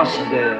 à 6 heures.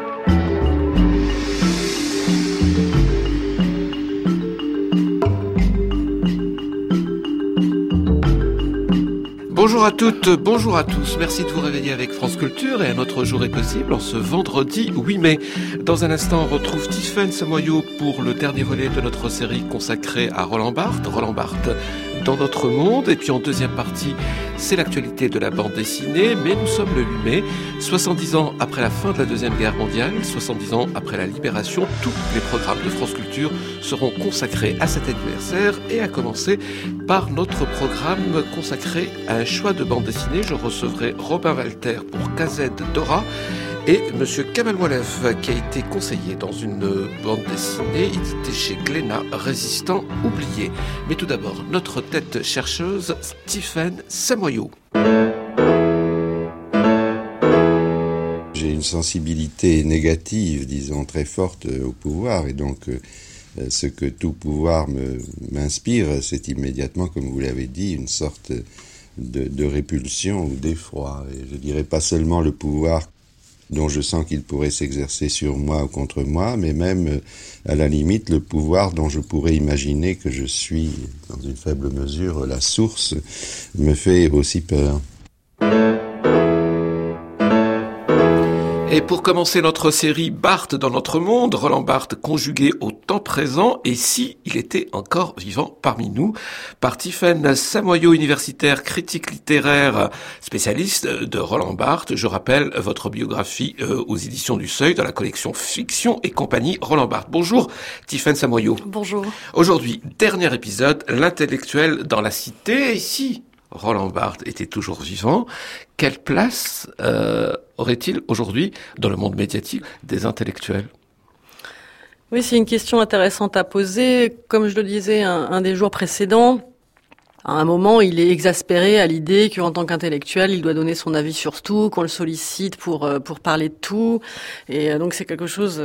Bonjour à toutes, bonjour à tous. Merci de vous réveiller avec France Culture et un autre jour est possible en ce vendredi 8 mai. Dans un instant, on retrouve Tiffaine Samoyau pour le dernier volet de notre série consacrée à Roland Barthes. Roland Barthes dans notre monde. Et puis en deuxième partie, c'est l'actualité de la bande dessinée. Mais nous sommes le 8 mai, 70 ans après la fin de la Deuxième Guerre mondiale, 70 ans après la libération. Tous les programmes de France Culture seront consacrés à cet anniversaire et à commencer par notre programme consacré à un choix de bande dessinée. Je recevrai Robin Walter pour KZ Dora et Monsieur Kamal Moualef qui a été conseiller dans une bande dessinée éditée chez Glénat, Résistant oublié. Mais tout d'abord, notre tête chercheuse, Tiffaine Samoyau. J'ai une sensibilité négative, disons, très forte au pouvoir et donc ce que tout pouvoir m'inspire, c'est immédiatement, comme vous l'avez dit, une sorte de répulsion ou d'effroi. Et je dirais pas seulement le pouvoir dont je sens qu'il pourrait s'exercer sur moi ou contre moi, mais même, à la limite, le pouvoir dont je pourrais imaginer que je suis, dans une faible mesure, la source, me fait aussi peur. Et pour commencer notre série Barthes dans notre monde, Roland Barthes conjugué au temps présent, et si il était encore vivant parmi nous, par Tiffaine Samoyau, universitaire, critique littéraire, spécialiste de Roland Barthes. Je rappelle votre biographie aux éditions du Seuil, dans la collection Fiction et compagnie Roland Barthes. Bonjour Tiffaine Samoyau. Bonjour. Aujourd'hui, dernier épisode, l'intellectuel dans la cité, et si Roland Barthes était toujours vivant, quelle place aurait-il aujourd'hui dans le monde médiatique des intellectuels ? Oui, c'est une question intéressante à poser. Comme je le disais un des jours précédents, à un moment, il est exaspéré à l'idée qu'en tant qu'intellectuel, il doit donner son avis sur tout, qu'on le sollicite pour parler de tout. Et donc, c'est quelque chose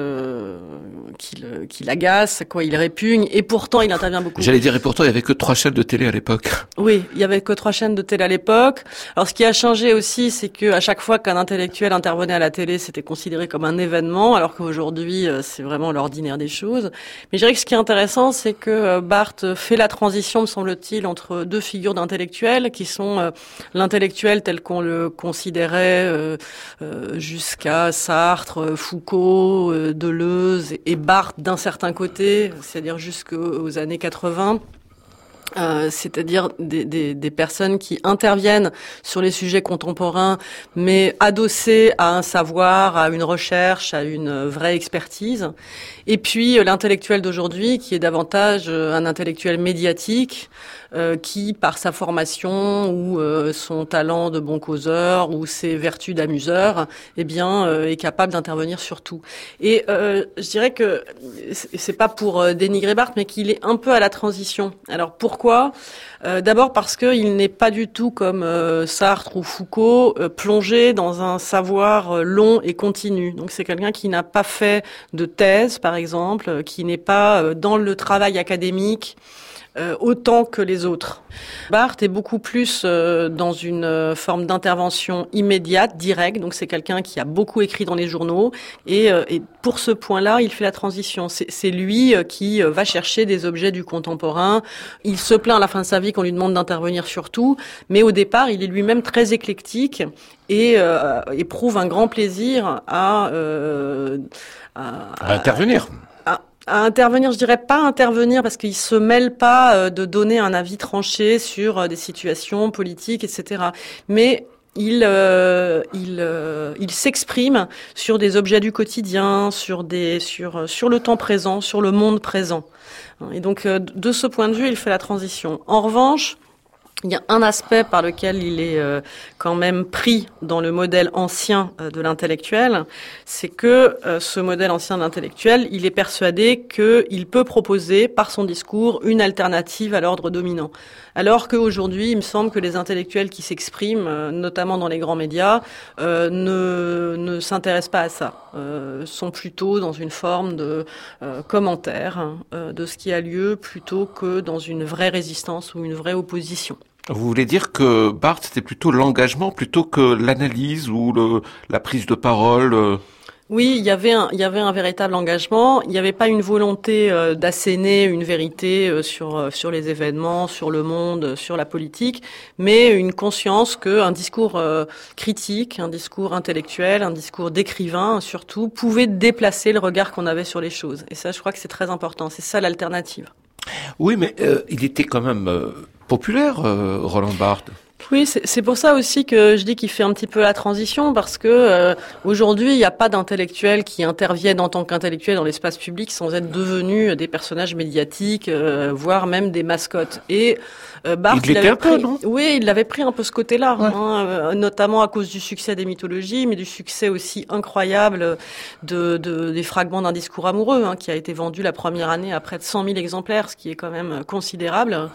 qui l'agace, quoi, il répugne. Et pourtant, il intervient beaucoup. J'allais dire, et pourtant, il n'y avait que 3 chaînes de télé à l'époque. Oui, il y avait que 3 chaînes de télé à l'époque. Alors, ce qui a changé aussi, c'est que à chaque fois qu'un intellectuel intervenait à la télé, c'était considéré comme un événement, alors qu'aujourd'hui, c'est vraiment l'ordinaire des choses. Mais je dirais que ce qui est intéressant, c'est que Barthes fait la transition, me semble-t-il, entre 2 figures d'intellectuels qui sont l'intellectuel tel qu'on le considérait jusqu'à Sartre, Foucault, Deleuze et Barthes d'un certain côté, c'est-à-dire jusqu'aux années 80. C'est-à-dire des personnes qui interviennent sur les sujets contemporains, mais adossées à un savoir, à une recherche, à une vraie expertise. Et puis l'intellectuel d'aujourd'hui, qui est davantage un intellectuel médiatique, qui, par sa formation ou son talent de bon causeur ou ses vertus d'amuseur, eh bien, est capable d'intervenir sur tout. Et je dirais que c'est pas pour dénigrer Barthes, mais qu'il est un peu à la transition. Alors pourquoi ? D'abord parce qu'il n'est pas du tout comme Sartre ou Foucault plongé dans un savoir long et continu. Donc c'est quelqu'un qui n'a pas fait de thèse, par exemple, qui n'est pas dans le travail académique autant que les autres. Barthes est beaucoup plus dans une forme d'intervention immédiate, directe. Donc c'est quelqu'un qui a beaucoup écrit dans les journaux et pour ce point-là, il fait la transition. C'est lui qui va chercher des objets du contemporain. Il se plaint à la fin de sa vie qu'on lui demande d'intervenir sur tout, mais au départ, il est lui-même très éclectique et éprouve un grand plaisir à intervenir. À intervenir, je dirais pas intervenir parce qu'il se mêle pas de donner un avis tranché sur des situations politiques, etc. Mais il s'exprime sur des objets du quotidien, sur le temps présent, sur le monde présent. Et donc, de ce point de vue, il fait la transition. En revanche, il y a un aspect par lequel il est quand même pris dans le modèle ancien de l'intellectuel, c'est que ce modèle ancien de l'intellectuel, il est persuadé qu'il peut proposer par son discours une alternative à l'ordre dominant. Alors qu'aujourd'hui, il me semble que les intellectuels qui s'expriment, notamment dans les grands médias, ne s'intéressent pas à ça, sont plutôt dans une forme de commentaire de ce qui a lieu plutôt que dans une vraie résistance ou une vraie opposition. Vous voulez dire que Barthes, c'était plutôt l'engagement plutôt que l'analyse ou la prise de parole Oui, il y avait un véritable engagement. Il n'y avait pas une volonté d'asséner une vérité sur les événements, sur le monde, sur la politique, mais une conscience qu'un discours critique, un discours intellectuel, un discours d'écrivain surtout, pouvait déplacer le regard qu'on avait sur les choses. Et ça, je crois que c'est très important. C'est ça l'alternative. Oui, mais il était quand même populaire, Roland Barthes. Oui, c'est pour ça aussi que je dis qu'il fait un petit peu la transition, parce que aujourd'hui, il n'y a pas d'intellectuels qui interviennent en tant qu'intellectuels dans l'espace public sans être devenus des personnages médiatiques, voire même des mascottes. Et Barthes, il l'était un peu, non ? Oui, il avait pris un peu ce côté-là, ouais. Notamment à cause du succès des mythologies, mais du succès aussi incroyable des fragments d'un discours amoureux, qui a été vendu la première année à près de 100 000 exemplaires, ce qui est quand même considérable,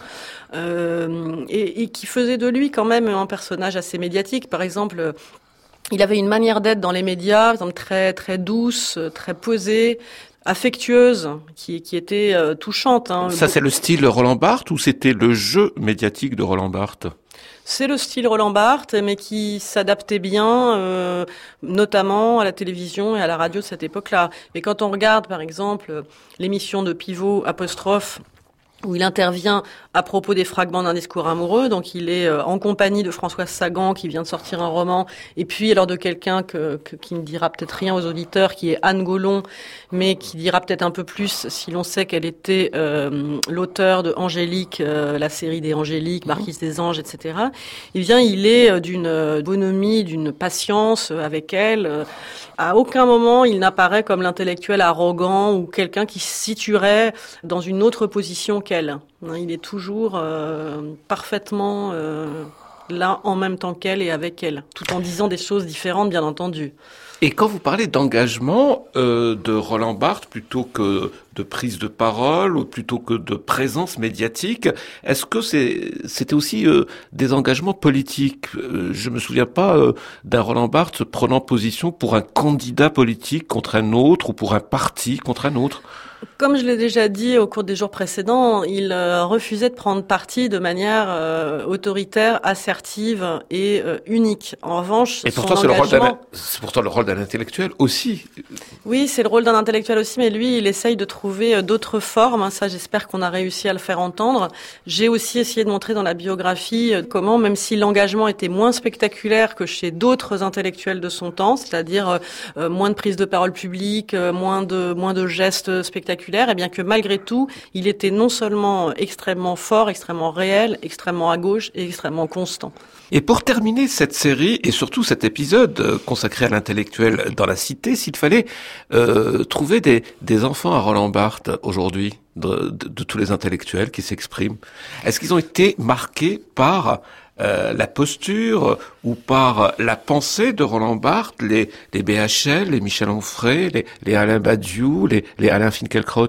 et qui faisait de lui quand même un personnage assez médiatique. Par exemple, il avait une manière d'être dans les médias, très très douce, très posée, affectueuse, qui était touchante. Ça, c'est le style Roland Barthes ou c'était le jeu médiatique de Roland Barthes ? C'est le style Roland Barthes, mais qui s'adaptait bien, notamment à la télévision et à la radio de cette époque-là. Mais quand on regarde, par exemple, l'émission de Pivot apostrophe, où il intervient à propos des fragments d'un discours amoureux. Donc il est en compagnie de Françoise Sagan, qui vient de sortir un roman, et puis alors de quelqu'un qui ne dira peut-être rien aux auditeurs, qui est Anne Gollon, mais qui dira peut-être un peu plus si l'on sait qu'elle était l'auteur de Angélique, la série des Angéliques, Marquise des Anges, etc. Il est d'une bonhomie, d'une patience avec elle. À aucun moment il n'apparaît comme l'intellectuel arrogant ou quelqu'un qui se situerait dans une autre position qu'elle. Il est toujours parfaitement là en même temps qu'elle et avec elle, tout en disant des choses différentes, bien entendu. Et quand vous parlez d'engagement de Roland Barthes plutôt que de prise de parole ou plutôt que de présence médiatique, est-ce que c'était aussi des engagements politiques ? Je me souviens pas d'un Roland Barthes prenant position pour un candidat politique contre un autre ou pour un parti contre un autre. Comme je l'ai déjà dit au cours des jours précédents, il refusait de prendre parti de manière autoritaire, assertive et unique. En revanche, et pourtant, c'est pourtant le rôle d'un intellectuel aussi. Oui, c'est le rôle d'un intellectuel aussi, mais lui, il essaye de trouver d'autres formes. Ça, j'espère qu'on a réussi à le faire entendre. J'ai aussi essayé de montrer dans la biographie comment, même si l'engagement était moins spectaculaire que chez d'autres intellectuels de son temps, c'est-à-dire moins de prise de parole publique, moins de gestes spectaculaires, et bien que malgré tout, il était non seulement extrêmement fort, extrêmement réel, extrêmement à gauche et extrêmement constant. Et pour terminer cette série, et surtout cet épisode consacré à l'intellectuel dans la cité, s'il fallait trouver des enfants à Roland Barthes aujourd'hui, de tous les intellectuels qui s'expriment, est-ce qu'ils ont été marqués par la posture ou par la pensée de Roland Barthes, les BHL, les Michel Onfray, les Alain Badiou, les Alain Finkielkraut?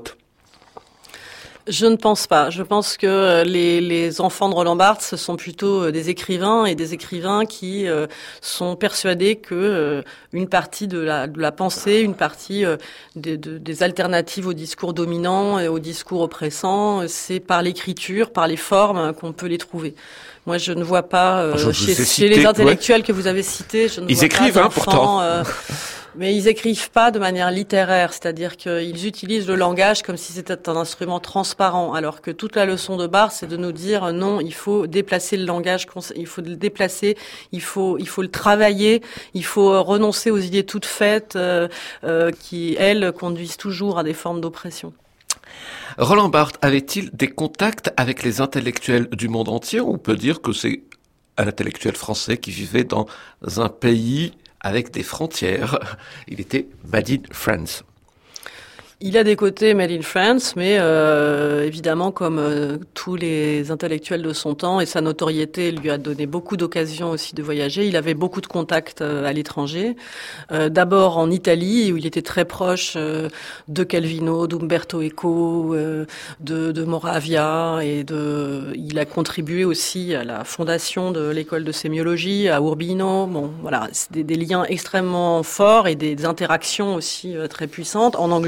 Je ne pense pas. Je pense que les enfants de Roland Barthes, ce sont plutôt des écrivains et des écrivains qui sont persuadés que une partie de la pensée, une partie des alternatives au discours dominant et au discours oppressant, c'est par l'écriture, par les formes qu'on peut les trouver. Moi, je ne vois pas chez les intellectuels que vous avez cités, je ne vois écrivent, pas pourtant. Mais ils écrivent pas de manière littéraire, c'est-à-dire qu'ils utilisent le langage comme si c'était un instrument transparent, alors que toute la leçon de Barthes, c'est de nous dire non, il faut déplacer le langage, il faut le déplacer, il faut le travailler, il faut renoncer aux idées toutes faites qui, elles, conduisent toujours à des formes d'oppression. Roland Barthes avait-il des contacts avec les intellectuels du monde entier? On peut dire que c'est un intellectuel français qui vivait dans un pays avec des frontières. Il était made in France. Il a des côtés made in France, mais évidemment, comme tous les intellectuels de son temps, et sa notoriété lui a donné beaucoup d'occasions aussi de voyager. Il avait beaucoup de contacts à l'étranger. D'abord en Italie, où il était très proche de Calvino, d'Umberto Eco, de Moravia, il a contribué aussi à la fondation de l'école de sémiologie à Urbino. Bon, voilà, c'est des liens extrêmement forts et des interactions aussi très puissantes. En Angleterre, aux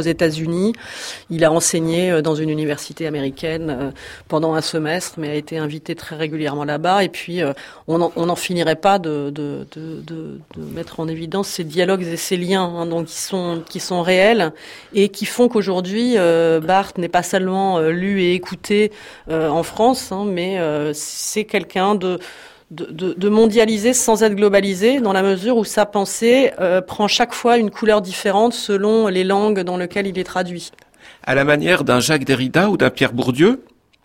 États-Unis. Il a enseigné dans une université américaine pendant un semestre, mais a été invité très régulièrement là-bas. Et puis, on n'en finirait pas de mettre en évidence ces dialogues et ces liens, donc qui sont réels et qui font qu'aujourd'hui, Barthes n'est pas seulement lu et écouté en France, mais c'est quelqu'un de mondialisé sans être globalisé, dans la mesure où sa pensée prend chaque fois une couleur différente selon les langues dans lesquelles il est traduit. À la manière d'un Jacques Derrida ou d'un Pierre Bourdieu ?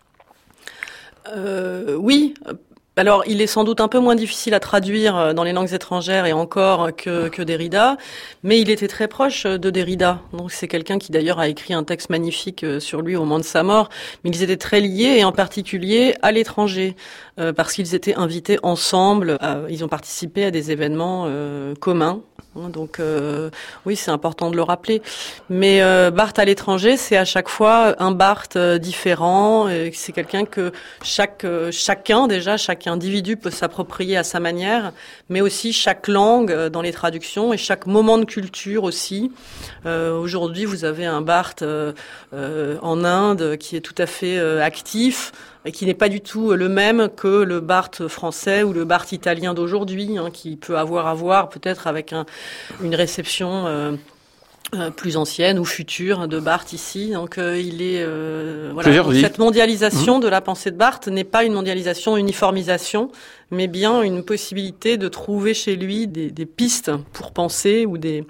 Oui. Alors, il est sans doute un peu moins difficile à traduire dans les langues étrangères et encore que Derrida, mais il était très proche de Derrida. Donc, c'est quelqu'un qui d'ailleurs a écrit un texte magnifique sur lui au moment de sa mort, mais ils étaient très liés et en particulier à l'étranger, parce qu'ils étaient invités ensemble, ils ont participé à des événements communs. Donc oui, c'est important de le rappeler. Mais Barthes à l'étranger, c'est à chaque fois un Barthes différent. C'est quelqu'un que chaque individu peut s'approprier à sa manière, mais aussi chaque langue dans les traductions et chaque moment de culture aussi. Aujourd'hui, vous avez un Barthes en Inde qui est tout à fait actif, et qui n'est pas du tout le même que le Barthes français ou le Barthes italien d'aujourd'hui, qui peut avoir à voir peut-être avec une réception plus ancienne ou future de Barthes ici. Donc il est donc, cette mondialisation de la pensée de Barthes n'est pas une mondialisation, uniformisation, mais bien une possibilité de trouver chez lui des pistes pour penser ou des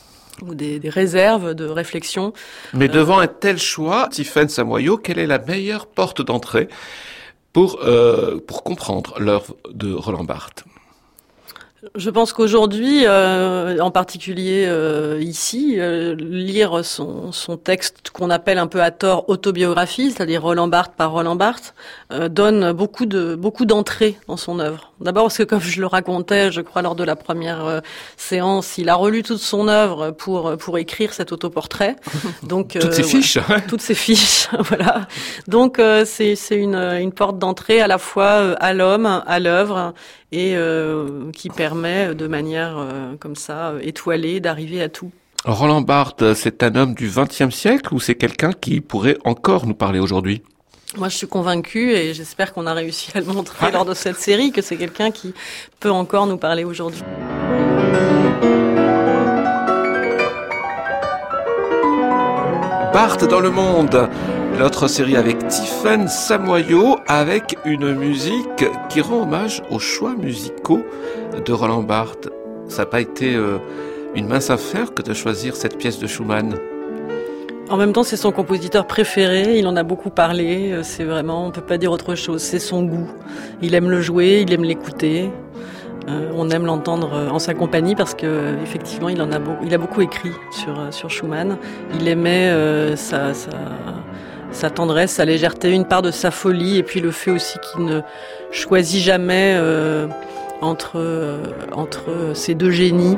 réserves de réflexion. Mais devant un tel choix, Tiffaine Samoyau, quelle est la meilleure porte d'entrée pour comprendre l'œuvre de Roland Barthes ? Je pense qu'aujourd'hui, en particulier ici, lire son texte qu'on appelle un peu à tort autobiographie, c'est-à-dire Roland Barthes par Roland Barthes, donne beaucoup d'entrées dans son œuvre. D'abord parce que, comme je le racontais, je crois lors de la première séance, il a relu toute son œuvre pour écrire cet autoportrait. Donc toutes ses fiches, toutes ses fiches, voilà. Donc c'est une porte d'entrée à la fois à l'homme, à l'œuvre, et qui permet de manière comme ça étoilée d'arriver à tout. Roland Barthes, c'est un homme du XXe siècle ou c'est quelqu'un qui pourrait encore nous parler aujourd'hui ? Moi, je suis convaincue et j'espère qu'on a réussi à le montrer lors de cette série que c'est quelqu'un qui peut encore nous parler aujourd'hui. Barthes dans le monde, notre série avec Tiffaine Samoyau, avec une musique qui rend hommage aux choix musicaux de Roland Barthes. Ça n'a pas été une mince affaire que de choisir cette pièce de Schumann. En même temps, c'est son compositeur préféré, il en a beaucoup parlé, c'est vraiment, on peut pas dire autre chose, c'est son goût. Il aime le jouer, il aime l'écouter. On aime l'entendre en sa compagnie parce que effectivement il a beaucoup écrit sur Schumann. Il aimait sa tendresse, sa légèreté, une part de sa folie et puis le fait aussi qu'il ne choisit jamais entre ces deux génies.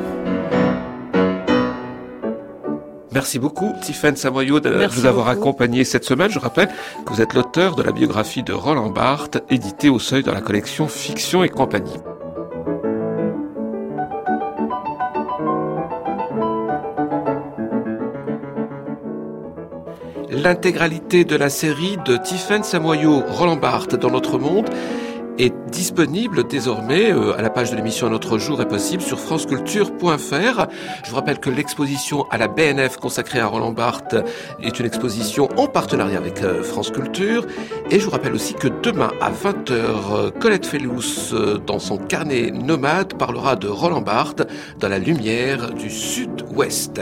Merci beaucoup, Tiffaine Samoyau, de vous avoir accompagné cette semaine. Je rappelle que vous êtes l'auteur de la biographie de Roland Barthes, éditée au Seuil dans la collection Fiction et compagnie. L'intégralité de la série de Tiffaine Samoyau, Roland Barthes dans notre monde est disponible désormais à la page de l'émission Un autre jour est possible sur franceculture.fr. Je vous rappelle que l'exposition à la BNF consacrée à Roland Barthes est une exposition en partenariat avec France Culture. Et je vous rappelle aussi que demain à 20h, Colette Fellous, dans son carnet nomade, parlera de Roland Barthes dans la lumière du Sud-Ouest.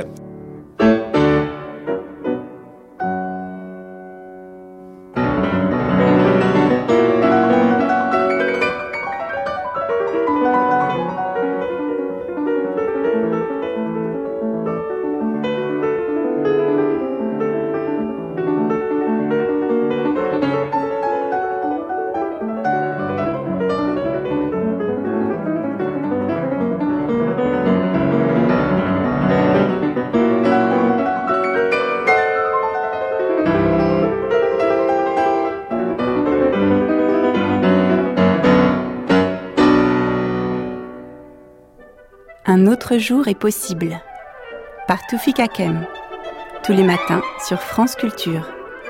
Un autre jour est possible. Par Toufik Hakem. tous les matins sur France Culture.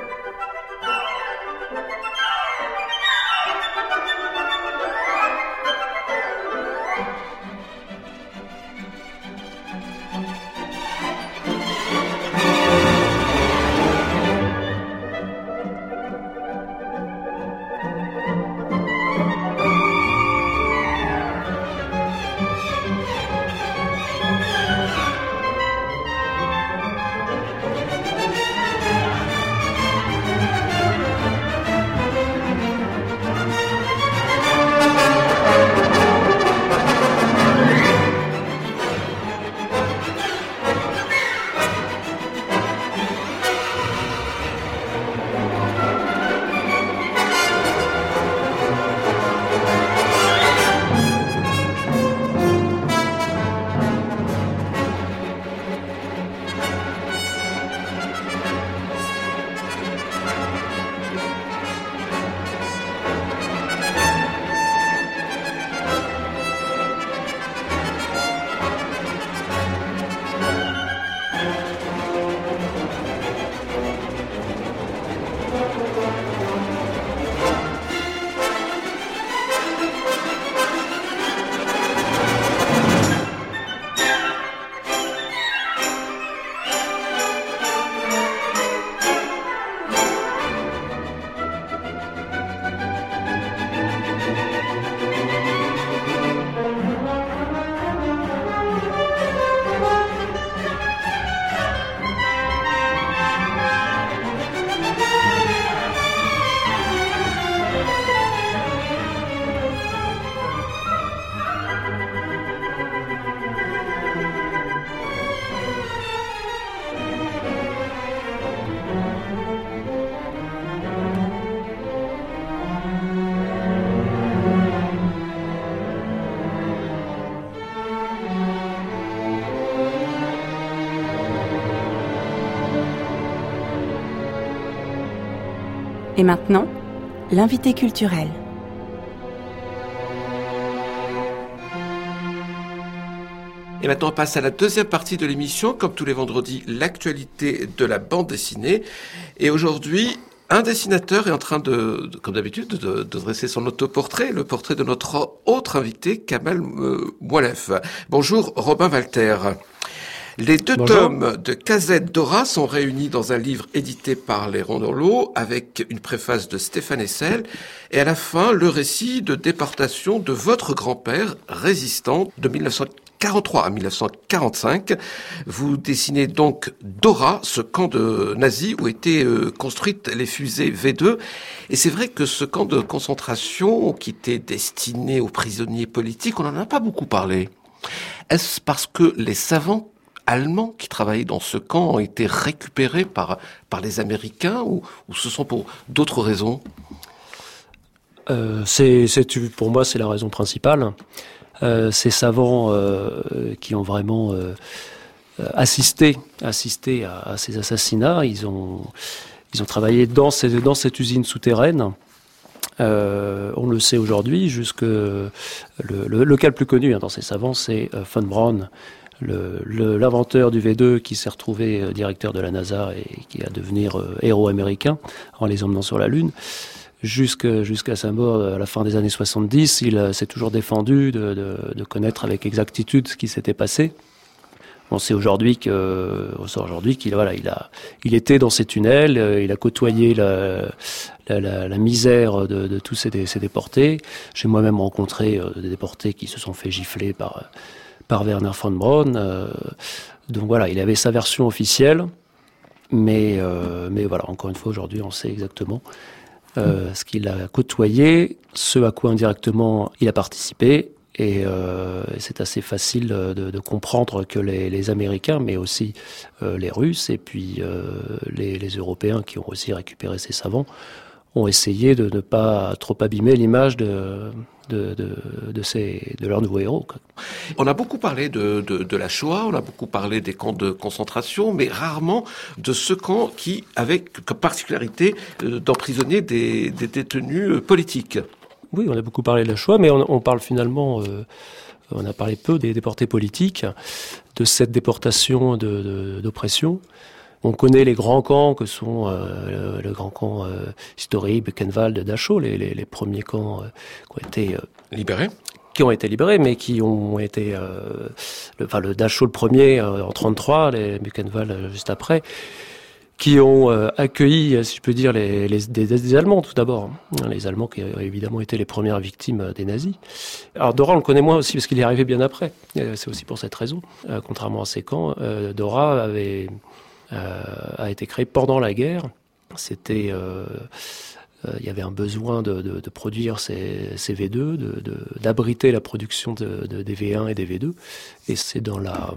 Et maintenant, l'invité culturel. Et maintenant, on passe à la deuxième partie de l'émission. Comme tous les vendredis, l'actualité de la bande dessinée. Et aujourd'hui, un dessinateur est en train comme d'habitude, de dresser son autoportrait, le portrait de notre autre invité, Kamal Moualef. Bonjour, Robin Walter. Les deux tomes de Kazed Dora sont réunis dans un livre édité par les Rondelots avec une préface de Stéphane Hessel et à la fin, le récit de déportation de votre grand-père résistant de 1943 à 1945. Vous dessinez donc Dora, ce camp de nazis où étaient construites les fusées V2. Et c'est vrai que ce camp de concentration qui était destiné aux prisonniers politiques, on n'en a pas beaucoup parlé. Est-ce parce que les savants allemands qui travaillaient dans ce camp ont été récupérés par les Américains ou ce sont pour d'autres raisons? Pour moi, c'est la raison principale. Ces savants qui ont vraiment assisté à ces assassinats, ils ont travaillé dans cette usine souterraine. On le sait aujourd'hui, le cas le plus connu dans ces savants, c'est von Braun, l'inventeur du V2 qui s'est retrouvé directeur de la NASA et qui a devenir héros américain en les emmenant sur la Lune. Jusqu'à sa mort à la fin des années 70, il s'est toujours défendu de connaître avec exactitude ce qui s'était passé. On sait aujourd'hui qu'il était dans ces tunnels, il a côtoyé la misère de tous ces déportés. J'ai moi-même rencontré des déportés qui se sont fait gifler par Werner von Braun. Donc voilà, il avait sa version officielle, mais voilà, encore une fois, aujourd'hui, on sait exactement ce qu'il a côtoyé, ce à quoi indirectement il a participé. Et c'est assez facile de comprendre que les Américains, mais aussi les Russes et puis les Européens qui ont aussi récupéré ces savants, ont essayé de ne pas trop abîmer l'image de leurs nouveaux héros. On a beaucoup parlé de la Shoah, on a beaucoup parlé des camps de concentration, mais rarement de ce camp qui avait comme particularité d'emprisonner des détenus politiques. Oui, on a beaucoup parlé de la Shoah, mais on parle finalement, on a parlé peu des déportés politiques, de cette déportation d'oppression. On connaît les grands camps que sont le grand camp historique, Buchenwald, Dachau, les premiers camps qui ont été libérés. Qui ont été libérés, mais qui ont été, le Dachau le premier en 33, les Buchenwald juste après, qui ont accueilli, si je peux dire, des Allemands tout d'abord. Les Allemands qui ont évidemment été les premières victimes des nazis. Alors Dora, on le connaît moins aussi parce qu'il est arrivé bien après. C'est aussi pour cette raison. Contrairement à ces camps, Dora a été créé pendant la guerre. C'était... il y avait un besoin de produire ces V2, d'abriter la production des V1 et des V2. Et c'est dans la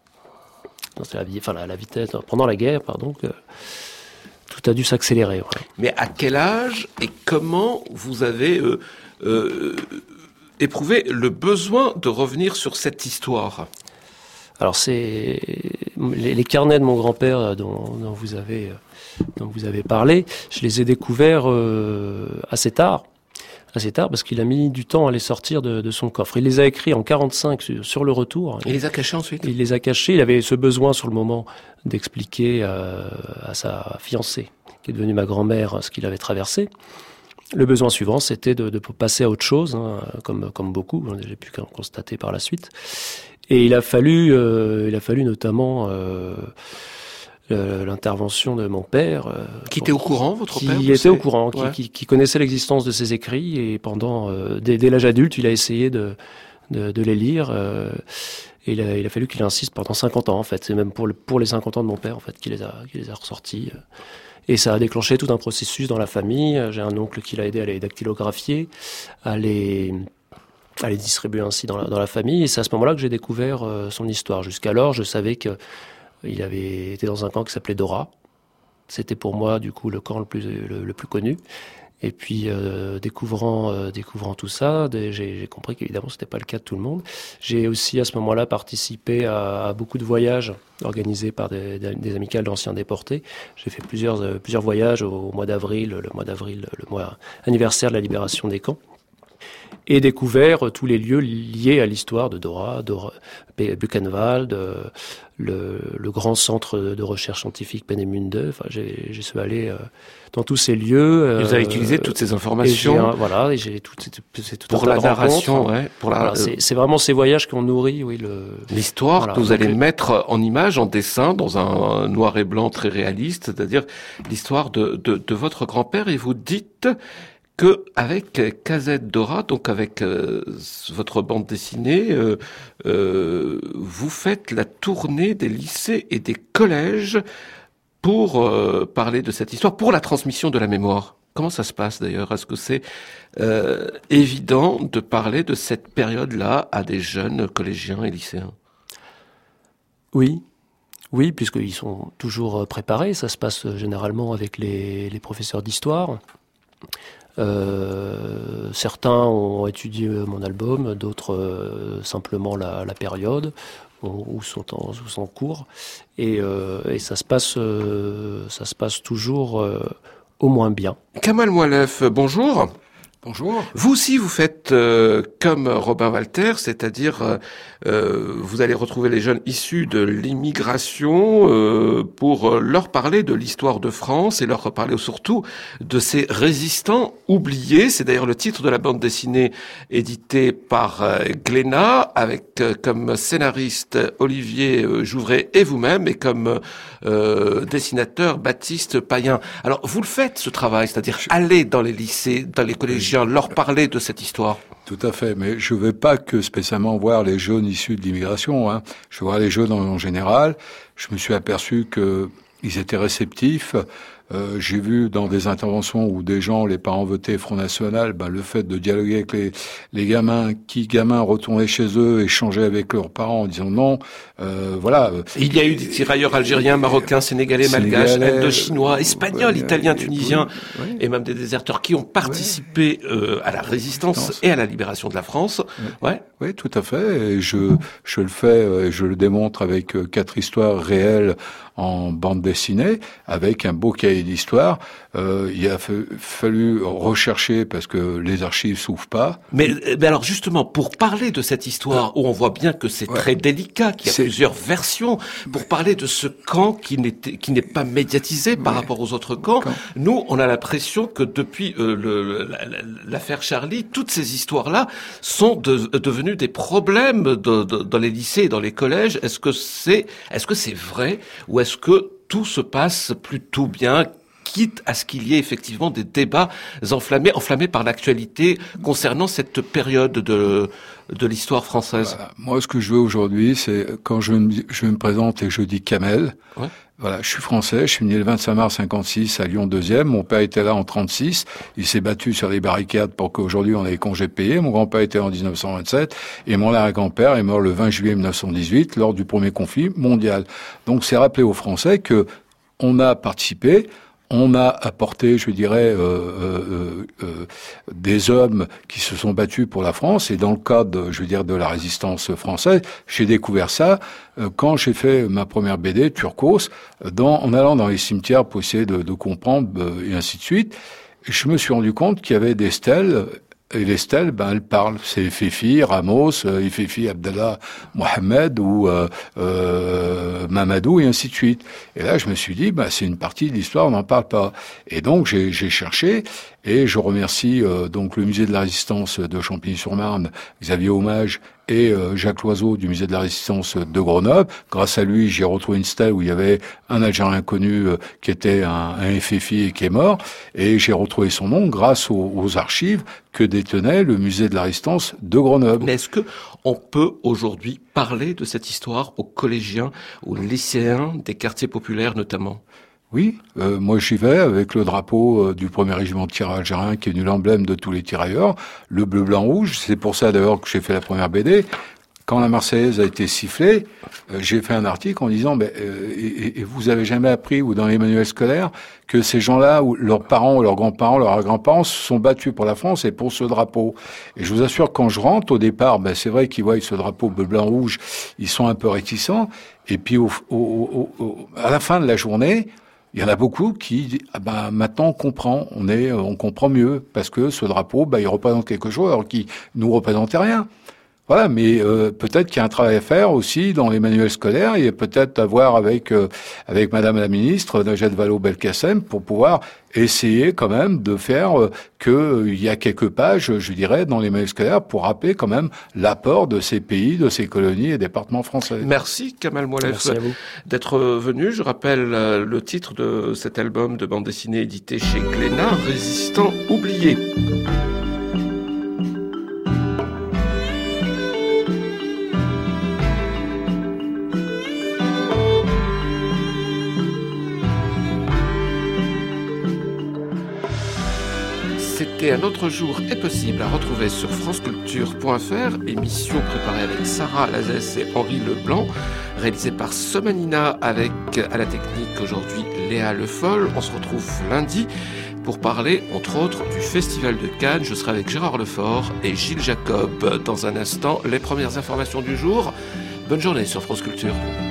vitesse, pendant la guerre, que tout a dû s'accélérer. Voilà. Mais à quel âge et comment vous avez éprouvé le besoin de revenir sur cette histoire ? Alors c'est les carnets de mon grand-père dont vous avez parlé, je les ai découverts assez tard parce qu'il a mis du temps à les sortir de son coffre. Il les a écrits en 45 sur le retour. Il les a cachés ensuite ? Il les a cachés. Il avait ce besoin sur le moment d'expliquer à sa fiancée, qui est devenue ma grand-mère, ce qu'il avait traversé. Le besoin suivant, c'était de passer à autre chose, comme beaucoup, j'ai pu constater par la suite. Et il a fallu notamment l'intervention de mon père. Qui était au courant, votre père ? Qui était au courant, qui connaissait l'existence de ces écrits, et dès l'âge adulte, il a essayé de les lire. Et il a fallu qu'il insiste pendant 50 ans, en fait. C'est même pour les 50 ans de mon père, en fait, qu'il les a ressortis. Et ça a déclenché tout un processus dans la famille. J'ai un oncle qui l'a aidé à les dactylographier, à les distribuer ainsi dans la famille. Et c'est à ce moment-là que j'ai découvert son histoire. Jusqu'alors, je savais qu'il avait été dans un camp qui s'appelait Dora. C'était pour moi, du coup, le camp le plus connu. Et puis, découvrant tout ça, j'ai compris qu'évidemment, c'était pas le cas de tout le monde. J'ai aussi, à ce moment-là, participé à beaucoup de voyages organisés par des amicales d'anciens déportés. J'ai fait plusieurs voyages au mois d'avril, le mois anniversaire de la libération des camps. Et découvert tous les lieux liés à l'histoire de Dora, Buchenwald, le grand centre de recherche scientifique Peenemünde. Enfin, j'ai su aller dans tous ces lieux. Vous avez utilisé toutes ces informations. Et j'ai tout pour la narration, c'est vraiment ces voyages qui ont nourri, l'histoire que vous allez mettre en image, en dessin, dans un noir et blanc très réaliste, c'est-à-dire l'histoire de votre grand-père. Et vous dites que avec Casette Dora, donc avec votre bande dessinée, vous faites la tournée des lycées et des collèges pour parler de cette histoire, pour la transmission de la mémoire. Comment ça se passe d'ailleurs ? Est-ce que c'est évident de parler de cette période-là à des jeunes collégiens et lycéens ? Oui, puisqu'ils sont toujours préparés. Ça se passe généralement avec les professeurs d'histoire. Certains ont étudié mon album, d'autres simplement la période ou sont en cours, et ça se passe toujours au moins bien. Kamal Moualef, bonjour. Bonjour. Vous aussi, vous faites comme Robin Walter, c'est-à-dire vous allez retrouver les jeunes issus de l'immigration pour leur parler de l'histoire de France et leur parler surtout de ces résistants oubliés. C'est d'ailleurs le titre de la bande dessinée éditée par Glénat, avec comme scénariste Olivier Jouvray et vous-même, et comme dessinateur Baptiste Payen. Alors, vous le faites, ce travail, c'est-à-dire aller dans les lycées, dans les collégiens, leur parler de cette histoire. Tout à fait, mais je ne vais pas que spécialement voir les jeunes issus de l'immigration. Je vois les jeunes en général. Je me suis aperçu qu'ils étaient réceptifs. J'ai vu dans des interventions où des gens, les parents votaient Front National, le fait de dialoguer avec les gamins, retournaient chez eux, échangeaient avec leurs parents en disant non, voilà. Il y a eu des tirailleurs algériens, marocains, sénégalais, malgaches, indochinois, espagnols, italiens, tunisiens, et même des déserteurs qui ont participé à la résistance et à la libération de la France. Oui, tout à fait. Et je le fais, et je le démontre avec 4 histoires réelles en bande dessinée, avec un beau cahier BD d'histoire, il a fallu rechercher parce que les archives s'ouvrent pas. Mais alors justement, pour parler de cette histoire où on voit bien que c'est très délicat, qu'il y a plusieurs versions, pour parler de ce camp qui n'est pas médiatisé par rapport aux autres camps, nous, on a l'impression que depuis l'affaire Charlie, toutes ces histoires-là sont devenues des problèmes dans les lycées et dans les collèges. Est-ce que c'est vrai ou est-ce que tout se passe plutôt bien, quitte à ce qu'il y ait effectivement des débats enflammés par l'actualité concernant cette période de l'histoire française? Voilà. Moi, ce que je veux aujourd'hui, c'est quand je me présente et je dis Kamel. Ouais. Voilà, je suis français, je suis né le 25 mars 56 à Lyon 2e. Mon père était là en 36. Il s'est battu sur les barricades pour qu'aujourd'hui on ait les congés payés. Mon grand-père était là en 1927 et mon arrière-grand-père est mort le 20 juillet 1918 lors du premier conflit mondial. Donc c'est rappeler aux Français que on a participé. On a apporté, je dirais, des hommes qui se sont battus pour la France. Et dans le cadre, de la résistance française, j'ai découvert ça quand j'ai fait ma première BD, Turcos, en allant dans les cimetières pour essayer de comprendre, et ainsi de suite. Et je me suis rendu compte qu'il y avait des stèles. Et les stèles, elles parlent. C'est Fifi, Ramos, Fifi, Abdallah, Mohamed ou Mamadou et ainsi de suite. Et là, je me suis dit, c'est une partie de l'histoire, on n'en parle pas. Et donc, j'ai cherché et je remercie donc le musée de la Résistance de Champigny-sur-Marne, Xavier Hommage et Jacques Loiseau du musée de la Résistance de Grenoble. Grâce à lui, j'ai retrouvé une stèle où il y avait un Algérien connu qui était un FFI et qui est mort. Et j'ai retrouvé son nom grâce aux archives que détenait le musée de la Résistance de Grenoble. Mais est-ce que on peut aujourd'hui parler de cette histoire aux collégiens, aux lycéens des quartiers populaires notamment? Oui, moi j'y vais avec le drapeau du premier régiment de tir algérien qui est devenu l'emblème de tous les tirailleurs, le bleu, blanc, rouge. C'est pour ça d'ailleurs que j'ai fait la première BD. Quand la Marseillaise a été sifflée, j'ai fait un article en disant et vous avez jamais appris ou dans les manuels scolaires que ces gens-là, ou leurs parents, ou leurs grands-parents, leurs grands-parents se sont battus pour la France et pour ce drapeau. Et je vous assure, quand je rentre, au départ, c'est vrai qu'ils voient ce drapeau bleu, blanc, rouge, ils sont un peu réticents. Et puis à la fin de la journée, il y en a beaucoup qui disent maintenant on comprend, on comprend mieux parce que ce drapeau il représente quelque chose alors qu'il nous représentait rien. Voilà, mais peut-être qu'il y a un travail à faire aussi dans les manuels scolaires et peut-être à voir avec Madame la ministre Najat Vallaud-Belkacem pour pouvoir essayer quand même de faire qu'il y a quelques pages, je dirais, dans les manuels scolaires pour rappeler quand même l'apport de ces pays, de ces colonies et départements français. Merci Kamal Moualef d'être venu. Je rappelle le titre de cet album de bande dessinée édité chez Glénat, Résistants oubliés. C'était Un autre jour est possible à retrouver sur franceculture.fr, émission préparée avec Sarah Lazès et Henri Leblanc, réalisée par Somanina avec à la technique aujourd'hui Léa Le Foll. On se retrouve lundi pour parler entre autres du Festival de Cannes. Je serai avec Gérard Lefort et Gilles Jacob. Dans un instant, les premières informations du jour. Bonne journée sur France Culture.